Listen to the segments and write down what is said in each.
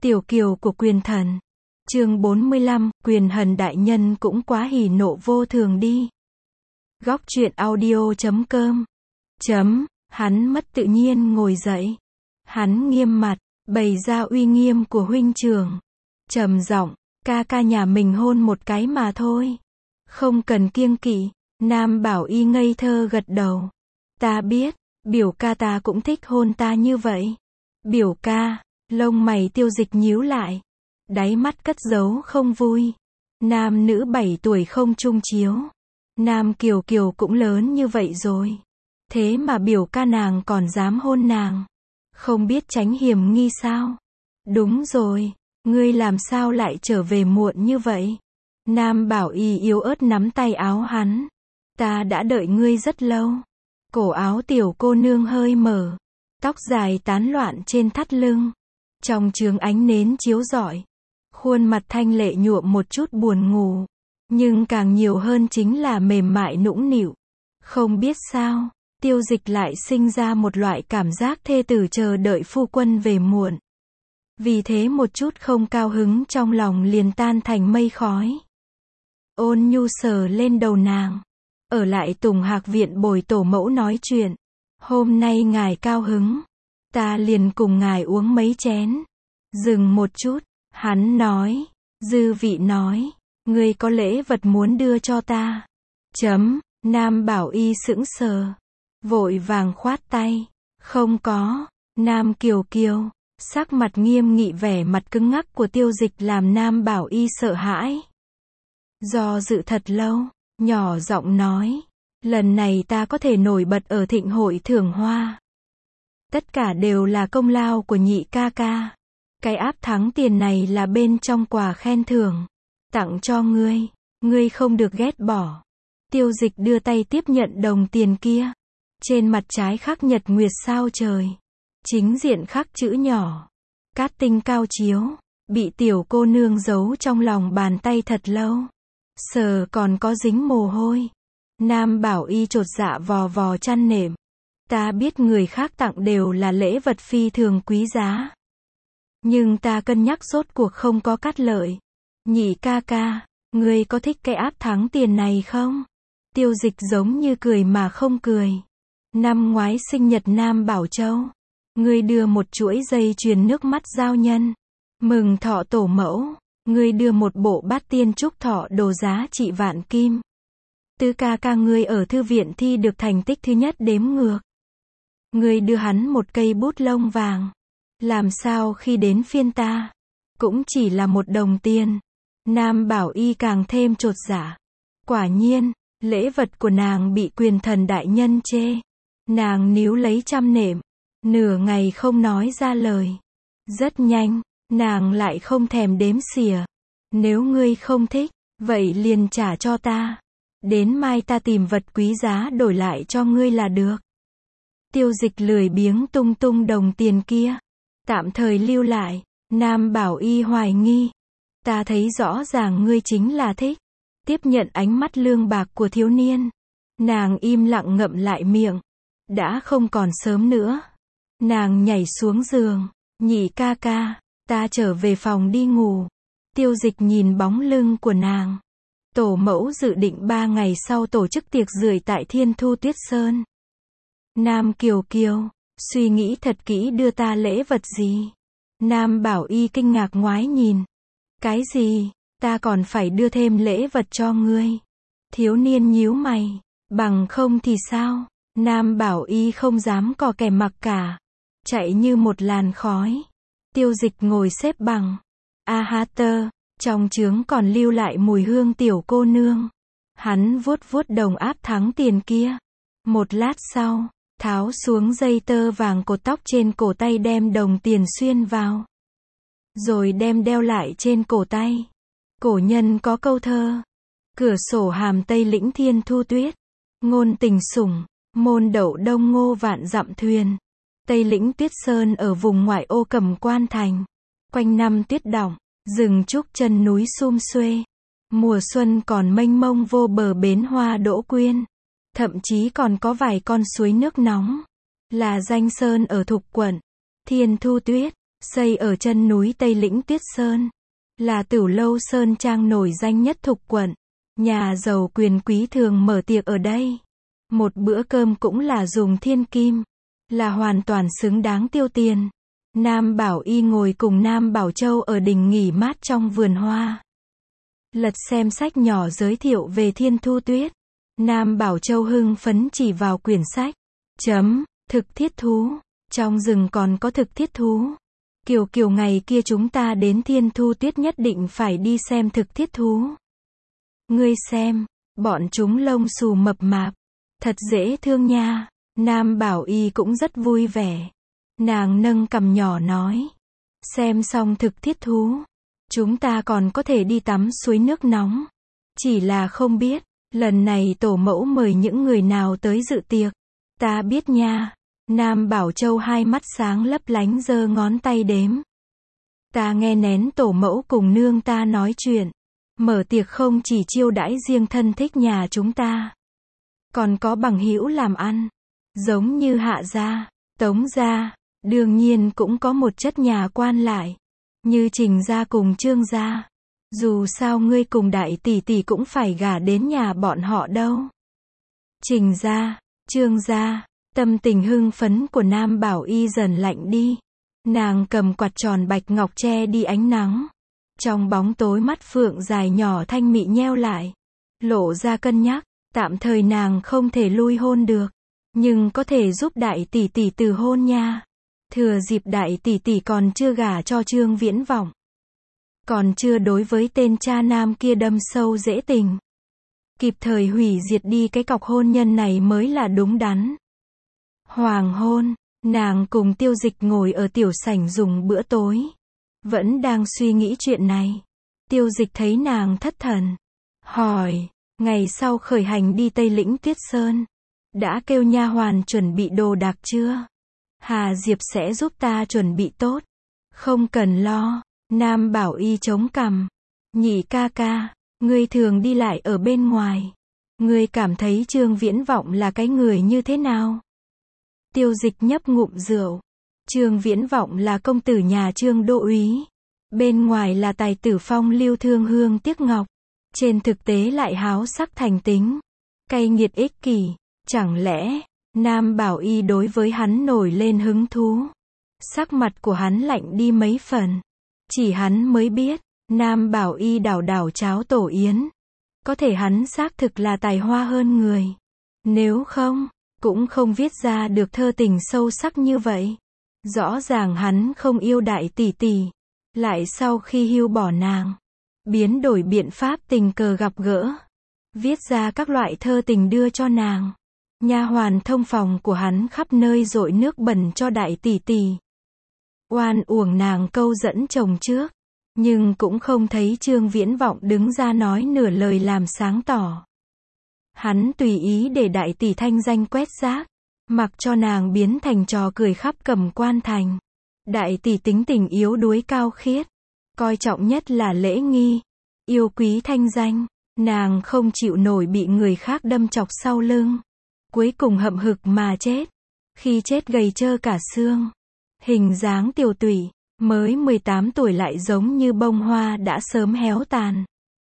Tiểu kiều của quyền thần. Chương 45, quyền thần đại nhân cũng quá hỉ nộ vô thường đi. Góc truyện audio.com. Hắn mất tự nhiên ngồi dậy. Hắn nghiêm mặt, bày ra uy nghiêm của huynh trưởng. Trầm giọng, ca nhà mình hôn một cái mà thôi. Không cần kiêng kỵ. Nam Bảo Y ngây thơ gật đầu. Ta biết, biểu ca ta cũng thích hôn ta như vậy. Biểu ca, lông mày Tiêu Dịch nhíu lại. Đáy mắt cất giấu không vui. Nam nữ 7 tuổi không chung chiếu. Nam Kiều cũng lớn như vậy rồi. Thế mà biểu ca nàng còn dám hôn nàng. Không biết tránh hiểm nghi sao? Đúng rồi, ngươi làm sao lại trở về muộn như vậy? Nam Bảo Y yếu ớt nắm tay áo hắn. Ta đã đợi ngươi rất lâu. Cổ áo tiểu cô nương hơi mở. Tóc dài tán loạn trên thắt lưng. Trong chướng ánh nến chiếu rọi. Khuôn mặt thanh lệ nhuộm một chút buồn ngủ. Nhưng càng nhiều hơn chính là mềm mại nũng nịu. Không biết sao, Tiêu Dịch lại sinh ra một loại cảm giác thê tử chờ đợi phu quân về muộn. Vì thế một chút không cao hứng trong lòng liền tan thành mây khói. Ôn nhu sờ lên đầu nàng. Ở lại Tùng Hạc viện bồi tổ mẫu nói chuyện. Hôm nay ngài cao hứng. Ta liền cùng ngài uống mấy chén. Dừng một chút, hắn nói. Dư vị nói. Ngươi có lễ vật muốn đưa cho ta. Nam Bảo Y sững sờ. Vội vàng khoát tay. Không có. Nam Kiều. Sắc mặt nghiêm nghị vẻ mặt cứng ngắc của Tiêu Dịch làm Nam Bảo Y sợ hãi. Do dự thật lâu, nhỏ giọng nói. Lần này ta có thể nổi bật ở thịnh hội thưởng hoa. Tất cả đều là công lao của nhị ca ca. Cái áp thắng tiền này là bên trong quà khen thưởng. Tặng cho ngươi. Ngươi không được ghét bỏ. Tiêu Dịch đưa tay tiếp nhận đồng tiền kia. Trên mặt trái khắc nhật nguyệt sao trời. Chính diện khắc chữ nhỏ. Cát tinh cao chiếu. Bị tiểu cô nương giấu trong lòng bàn tay thật lâu. Sờ còn có dính mồ hôi. Nam Bảo Y chột dạ vò chăn nệm. Ta biết người khác tặng đều là lễ vật phi thường quý giá. Nhưng ta cân nhắc rốt cuộc không có cắt lợi. Nhị ca ca, ngươi có thích cái áp thắng tiền này không? Tiêu Dịch giống như cười mà không cười. Năm ngoái sinh nhật Nam Bảo Châu. Ngươi đưa một chuỗi dây chuyền nước mắt giao nhân. Mừng thọ tổ mẫu. Ngươi đưa một bộ bát tiên trúc thọ đồ giá trị vạn kim. Tứ ca ngươi ở thư viện thi được thành tích thứ nhất đếm ngược. Ngươi đưa hắn một cây bút lông vàng. Làm sao khi đến phiên ta? Cũng chỉ là một đồng tiền. Nam Bảo Y càng thêm chột dạ. Quả nhiên, lễ vật của nàng bị quyền thần đại nhân chê. Nàng níu lấy chăm nệm. Nửa ngày không nói ra lời. Rất nhanh, nàng lại không thèm đếm xỉa. Nếu ngươi không thích, vậy liền trả cho ta. Đến mai ta tìm vật quý giá đổi lại cho ngươi là được. Tiêu Dịch lười biếng tung đồng tiền kia. Tạm thời lưu lại. Nam Bảo Y hoài nghi. Ta thấy rõ ràng ngươi chính là thích. Tiếp nhận ánh mắt lương bạc của thiếu niên. Nàng im lặng ngậm lại miệng. Đã không còn sớm nữa. Nàng nhảy xuống giường. Nhị ca ca, ta trở về phòng đi ngủ. Tiêu Dịch nhìn bóng lưng của nàng. Tổ mẫu dự định 3 ngày sau tổ chức tiệc rưỡi tại Thiên Thu Tuyết Sơn. Nam Kiều, suy nghĩ thật kỹ đưa ta lễ vật gì? Nam Bảo Y kinh ngạc ngoái nhìn. Cái gì? Ta còn phải đưa thêm lễ vật cho ngươi. Thiếu niên nhíu mày. Bằng không thì sao? Nam Bảo Y không dám cò kè mặc cả. Chạy như một làn khói. Tiêu Dịch ngồi xếp bằng. Trong chướng còn lưu lại mùi hương tiểu cô nương. Hắn vuốt đồng áp thắng tiền kia. Một lát sau, tháo xuống dây tơ vàng cột tóc trên cổ tay đem đồng tiền xuyên vào. Rồi đem đeo lại trên cổ tay. Cổ nhân có câu thơ. Cửa sổ hàm Tây lĩnh Thiên Thu Tuyết. Ngôn tình sủng, môn đậu đông ngô vạn dặm thuyền. Tây lĩnh Tuyết Sơn ở vùng ngoại ô Cẩm Quan thành. Quanh năm tuyết đọng, rừng trúc chân núi sum xuê. Mùa xuân còn mênh mông vô bờ bến hoa đỗ quyên. Thậm chí còn có vài con suối nước nóng. Là danh sơn ở Thục quận. Thiên Thu Tuyết, xây ở chân núi Tây Lĩnh Tuyết Sơn. Là tửu lâu Sơn Trang nổi danh nhất Thục quận. Nhà giàu quyền quý thường mở tiệc ở đây. Một bữa cơm cũng là dùng thiên kim. Là hoàn toàn xứng đáng tiêu tiền. Nam Bảo Y ngồi cùng Nam Bảo Châu ở đình nghỉ mát trong vườn hoa. Lật xem sách nhỏ giới thiệu về Thiên Thu Tuyết. Nam Bảo Châu hưng phấn chỉ vào quyển sách. Thực thiết thú. Trong rừng còn có thực thiết thú. Kiều ngày kia chúng ta đến Thiên Thu Tuyết nhất định phải đi xem thực thiết thú. Ngươi xem, bọn chúng lông xù mập mạp. Thật dễ thương nha. Nam Bảo Y cũng rất vui vẻ. Nàng nâng cằm nhỏ nói. Xem xong thực thiết thú. Chúng ta còn có thể đi tắm suối nước nóng. Chỉ là không biết, lần này tổ mẫu mời những người nào tới dự tiệc. Ta biết nha. Nam Bảo Châu hai mắt sáng lấp lánh giơ ngón tay đếm. Ta nghe nén tổ mẫu cùng nương ta nói chuyện. Mở tiệc không chỉ chiêu đãi riêng thân thích nhà chúng ta. Còn có bằng hữu làm ăn. Giống như Hạ gia, Tống gia. Đương nhiên cũng có một chất nhà quan lại. Như Trình gia cùng Trương gia. Dù sao ngươi cùng đại tỷ tỷ cũng phải gả đến nhà bọn họ đâu. Trình gia, Trương gia. Tâm tình hưng phấn của Nam Bảo Y dần lạnh đi. Nàng cầm quạt tròn bạch ngọc che đi ánh nắng. Trong bóng tối mắt phượng dài nhỏ thanh mị nheo lại. Lộ ra cân nhắc, tạm thời nàng không thể lui hôn được. Nhưng có thể giúp đại tỷ tỷ từ hôn nha. Thừa dịp đại tỷ tỷ còn chưa gả cho Trương Viễn Vọng. Còn chưa đối với tên cha nam kia đâm sâu rễ tình. Kịp thời hủy diệt đi cái cọc hôn nhân này mới là đúng đắn. Hoàng hôn, nàng cùng Tiêu Dịch ngồi ở tiểu sảnh dùng bữa tối. Vẫn đang suy nghĩ chuyện này. Tiêu Dịch thấy nàng thất thần. Hỏi, ngày sau khởi hành đi Tây Lĩnh Tuyết Sơn. Đã kêu nha hoàn chuẩn bị đồ đạc chưa? Hà Diệp sẽ giúp ta chuẩn bị tốt. Không cần lo. Nam Bảo Y chống cằm. Nhị ca ca, ngươi thường đi lại ở bên ngoài. Ngươi cảm thấy Trương Viễn Vọng là cái người như thế nào? Tiêu Dịch nhấp ngụm rượu. Trương Viễn Vọng là công tử nhà Trương đô úy. Bên ngoài là tài tử phong lưu thương hương tiếc ngọc. Trên thực tế lại háo sắc thành tính. Cay nghiệt ích kỷ. Chẳng lẽ, Nam Bảo Y đối với hắn nổi lên hứng thú. Sắc mặt của hắn lạnh đi mấy phần. Chỉ hắn mới biết, Nam Bảo Y đảo đảo cháo tổ yến. Có thể hắn xác thực là tài hoa hơn người. Nếu không, cũng không viết ra được thơ tình sâu sắc như vậy. Rõ ràng hắn không yêu đại tỷ tỷ. Lại sau khi hưu bỏ nàng. Biến đổi biện pháp tình cờ gặp gỡ. Viết ra các loại thơ tình đưa cho nàng. Nha hoàn thông phòng của hắn khắp nơi dội nước bẩn cho đại tỷ tỷ. Oan uổng nàng câu dẫn chồng trước. Nhưng cũng không thấy Trương Viễn Vọng đứng ra nói nửa lời làm sáng tỏ. Hắn tùy ý để đại tỷ thanh danh quét rác. Mặc cho nàng biến thành trò cười khắp Cẩm Quan thành. Đại tỷ tính tình yếu đuối cao khiết. Coi trọng nhất là lễ nghi. Yêu quý thanh danh. Nàng không chịu nổi bị người khác đâm chọc sau lưng. Cuối cùng hậm hực mà chết. Khi chết gầy trơ cả xương. Hình dáng tiều tụy. Mới 18 tuổi lại giống như bông hoa đã sớm héo tàn.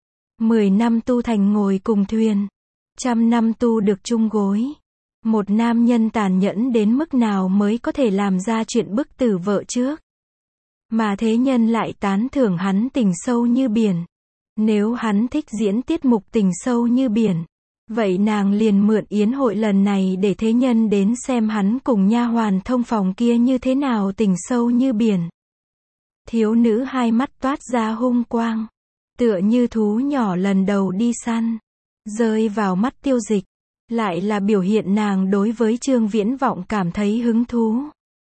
10 năm tu thành ngồi cùng thuyền. 100 năm tu được chung gối. Một nam nhân tàn nhẫn đến mức nào mới có thể làm ra chuyện bức tử vợ trước. Mà thế nhân lại tán thưởng hắn tình sâu như biển. Nếu hắn thích diễn tiết mục tình sâu như biển. Vậy nàng liền mượn yến hội lần này để thế nhân đến xem hắn cùng nha hoàn thông phòng kia như thế nào tình sâu như biển. Thiếu nữ hai mắt toát ra hung quang. Tựa như thú nhỏ lần đầu đi săn. Rơi vào mắt Tiêu Dịch. Lại là biểu hiện nàng đối với Trương Viễn Vọng cảm thấy hứng thú.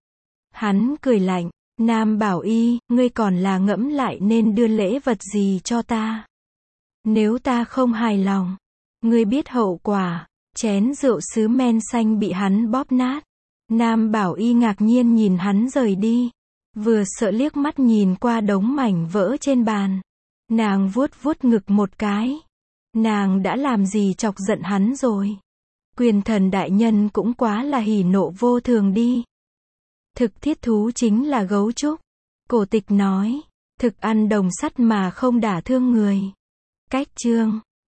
Hắn cười lạnh. Nam Bảo Y, ngươi còn là ngẫm lại nên đưa lễ vật gì cho ta. Nếu ta không hài lòng. Ngươi biết hậu quả. Chén rượu sứ men xanh bị hắn bóp nát. Nam Bảo Y ngạc nhiên nhìn hắn rời đi. Vừa sợ liếc mắt nhìn qua đống mảnh vỡ trên bàn. Nàng vuốt vuốt ngực một cái. Nàng đã làm gì chọc giận hắn rồi. Quyền thần đại nhân cũng quá là hỉ nộ vô thường đi. Thực thiết thú chính là gấu trúc. Cổ tịch nói, thực ăn đồng sắt mà không đả thương người. Cách chương